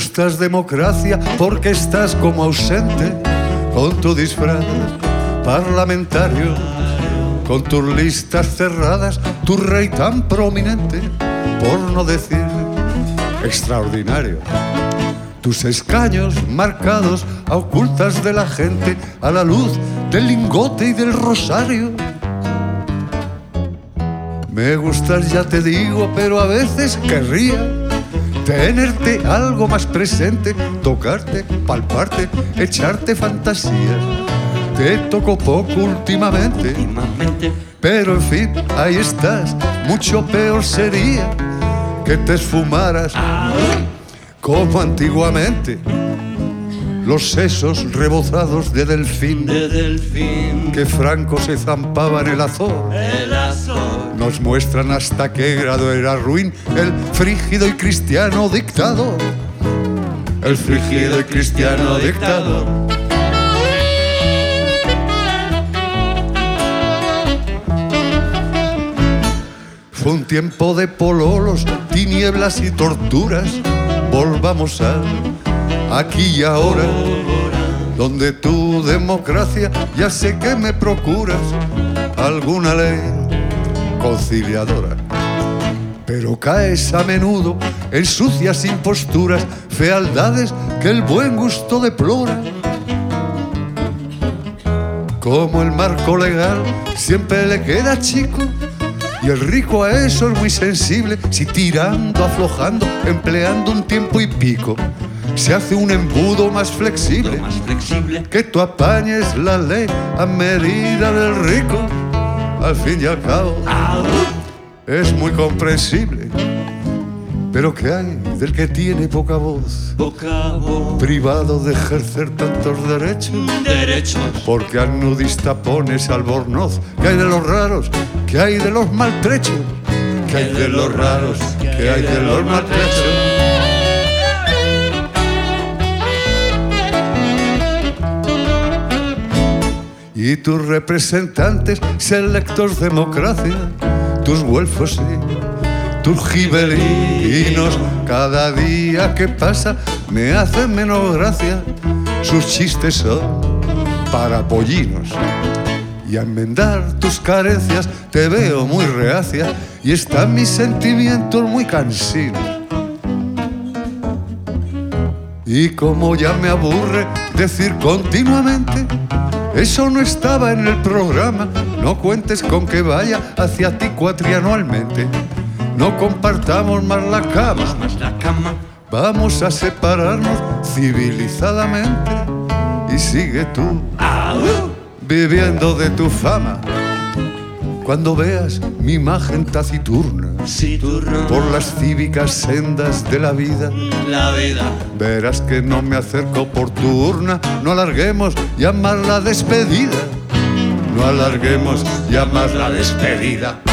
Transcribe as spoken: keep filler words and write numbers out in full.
gustas democracia porque estás como ausente con tu disfraz parlamentario, con tus listas cerradas, tu rey tan prominente, por no decir extraordinario. Tus escaños marcados a ocultas de la gente a la luz del lingote y del rosario. Me gustas, ya te digo, pero a veces querría tenerte algo más presente, tocarte, palparte, echarte fantasías. Te toco poco últimamente, últimamente, pero en fin, ahí estás. Mucho peor sería que te esfumaras ah. como antiguamente los sesos rebozados de delfín, de delfín, que Franco se zampaba en el Azor. El Azor. Nos muestran hasta qué grado era ruin el frígido y cristiano dictador. El frígido y cristiano dictador. Fue un tiempo de pololos, tinieblas y torturas. Volvamos a aquí y ahora, donde tu democracia ya sé que me procuras alguna ley conciliadora. Pero caes a menudo en sucias imposturas, fealdades que el buen gusto deplora. Como el marco legal siempre le queda chico, y el rico a eso es muy sensible, si tirando, aflojando, empleando un tiempo y pico, se hace un embudo más flexible, más flexible, que tú apañes la ley a medida del rico. Al fin y al cabo ah. es muy comprensible. Pero ¿qué hay del que tiene poca voz? Poca voz. Privado de ejercer tantos derechos. Derechos. Porque al nudista pones albornoz. ¿Qué hay de los raros? ¿Qué hay de los maltrechos? ¿Qué hay de los raros? ¿Qué hay de los maltrechos? Y tus representantes selectos democracia, tus güelfos y tus gibelinos, cada día que pasa me hacen menos gracia. Sus chistes son para pollinos. Y a enmendar tus carencias te veo muy reacia, y están mis sentimientos muy cansinos. Y como ya me aburre decir continuamente, eso no estaba en el programa, no cuentes con que vaya hacia ti cuatrianualmente. No compartamos más la cama, más la cama. Vamos a separarnos civilizadamente. Y sigue tú ah. viviendo de tu fama. Cuando veas mi imagen taciturna, Citurna. por las cívicas sendas de la vida, la vida, verás que no me acerco por tu urna. No alarguemos ya más la despedida, no alarguemos ya más la despedida.